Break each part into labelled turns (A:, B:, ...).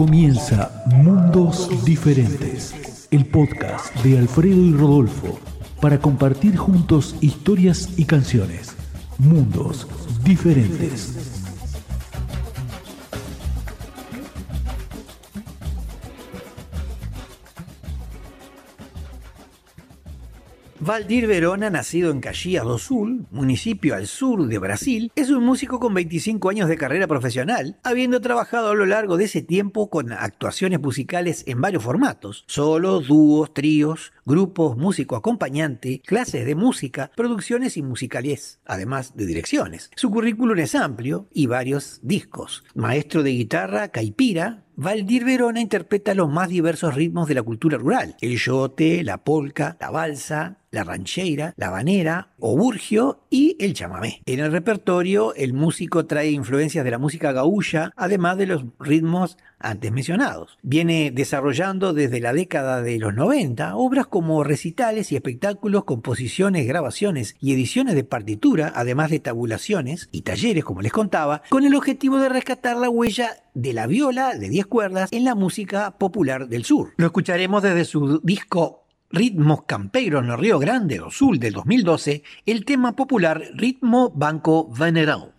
A: Comienza Mundos Diferentes, el podcast de Alfredo y Rodolfo, para compartir juntos historias y canciones. Mundos Diferentes.
B: Valdir Verona, nacido en Caxias do Sul, municipio al sur de Brasil, es un músico con 25 años de carrera profesional, habiendo trabajado a lo largo de ese tiempo con actuaciones musicales en varios formatos: solos, dúos, tríos, grupos, músico acompañante, clases de música, producciones y musicales, además de direcciones. Su currículum es amplio y varios discos. Maestro de guitarra caipira, Valdir Verona interpreta los más diversos ritmos de la cultura rural: el yote, la polca, la balsa, la rancheira, la habanera, oburgio y el chamamé. En el repertorio, el músico trae influencias de la música gaúcha, además de los ritmos antes mencionados. Viene desarrollando desde la década de los 90 obras como recitales y espectáculos, composiciones, grabaciones y ediciones de partitura, además de tabulaciones y talleres, como les contaba, con el objetivo de rescatar la huella de la viola de 10 cuerdas en la música popular del sur. Lo escucharemos desde su disco Ritmos Campeiros no Río Grande do Sul del 2012, el tema popular Ritmo Banco Venerão.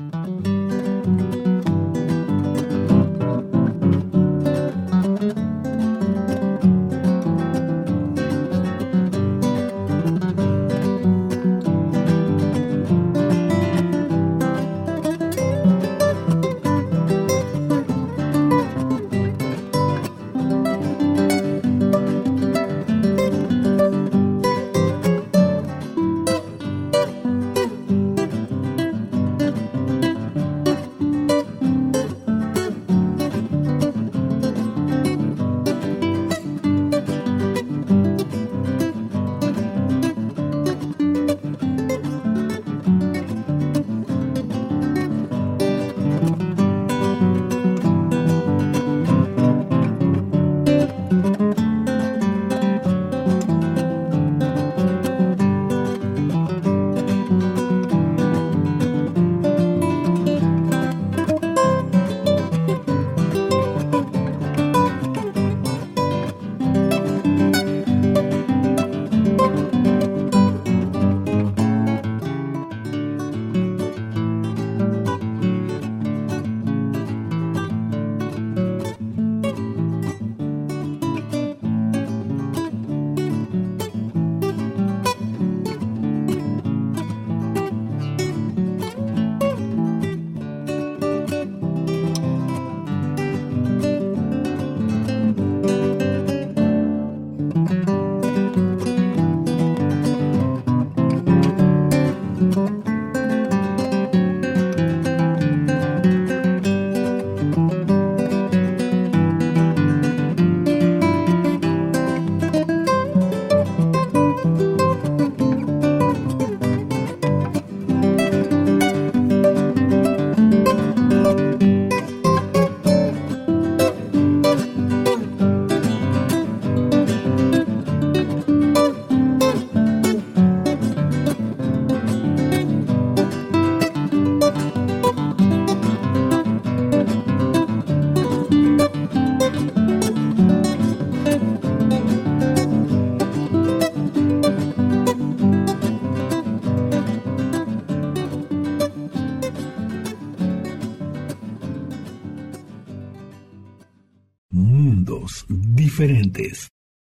A: Diferentes.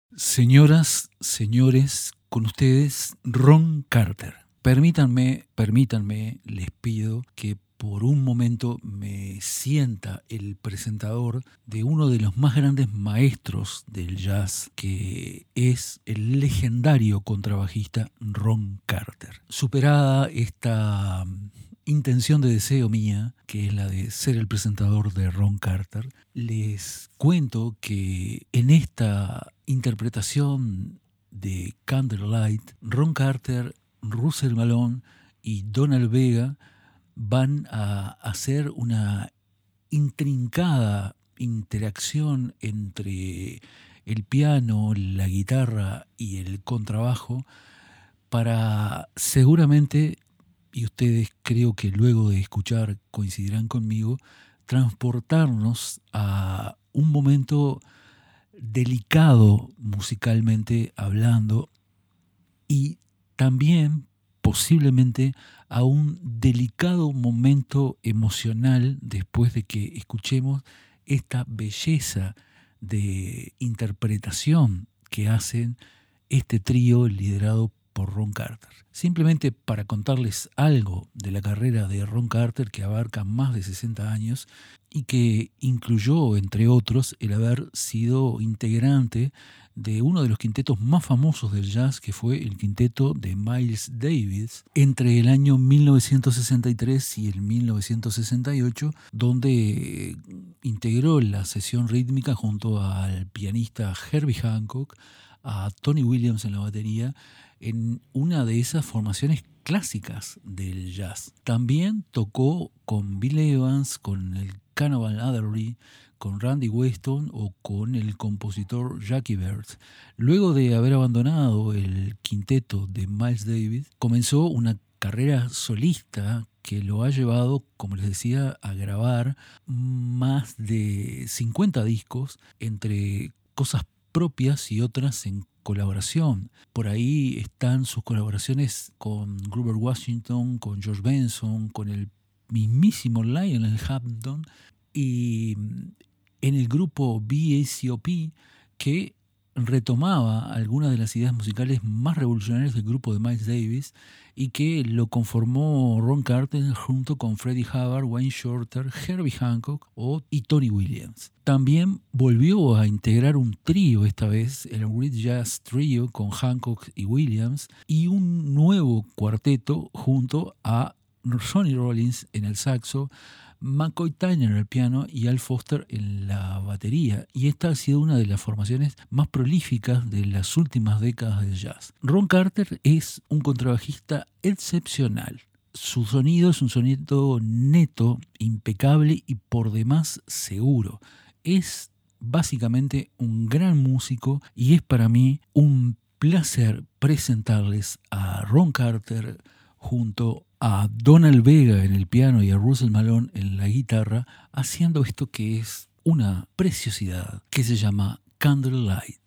A: Señoras, señores, con ustedes Ron Carter. Permítanme, les pido que por un momento me sienta el presentador de uno de los más grandes maestros del jazz, que es el legendario contrabajista Ron Carter. Superada esta intención de deseo mía, que es la de ser el presentador de Ron Carter, les cuento que en esta interpretación de Candlelight, Ron Carter, Russell Malone y Donald Vega van a hacer una intrincada interacción entre el piano, la guitarra y el contrabajo para seguramente, y ustedes creo que luego de escuchar coincidirán conmigo, transportarnos a un momento delicado musicalmente hablando y también posiblemente a un delicado momento emocional después de que escuchemos esta belleza de interpretación que hacen este trío liderado por Ron Carter. Simplemente para contarles algo de la carrera de Ron Carter, que abarca más de 60 años y que incluyó, entre otros, el haber sido integrante de uno de los quintetos más famosos del jazz, que fue el quinteto de Miles Davis, entre el año 1963 y el 1968, donde integró la sesión rítmica junto al pianista Herbie Hancock, a Tony Williams en la batería, en una de esas formaciones clásicas del jazz. También tocó con Bill Evans, con el Cannonball Adderley, con Randy Weston o con el compositor Jackie Byrd. Luego de haber abandonado el quinteto de Miles Davis, comenzó una carrera solista que lo ha llevado, como les decía, a grabar más de 50 discos, entre cosas propias y otras en colaboración. Por ahí están sus colaboraciones con Grover Washington, con George Benson, con el mismísimo Lionel Hampton y en el grupo BACOP, que retomaba algunas de las ideas musicales más revolucionarias del grupo de Miles Davis y que lo conformó Ron Carter junto con Freddie Hubbard, Wayne Shorter, Herbie Hancock y Tony Williams. También volvió a integrar un trío, esta vez el Reed Jazz Trio con Hancock y Williams, y un nuevo cuarteto junto a Sonny Rollins en el saxo, McCoy Tyner en el piano y Al Foster en la batería. Y esta ha sido una de las formaciones más prolíficas de las últimas décadas del jazz. Ron Carter es un contrabajista excepcional. Su sonido es un sonido neto, impecable y por demás seguro. Es básicamente un gran músico y es para mí un placer presentarles a Ron Carter junto a Donald Vega en el piano y a Russell Malone en la guitarra, haciendo esto que es una preciosidad, que se llama Candlelight.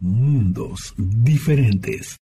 A: mundos diferentes.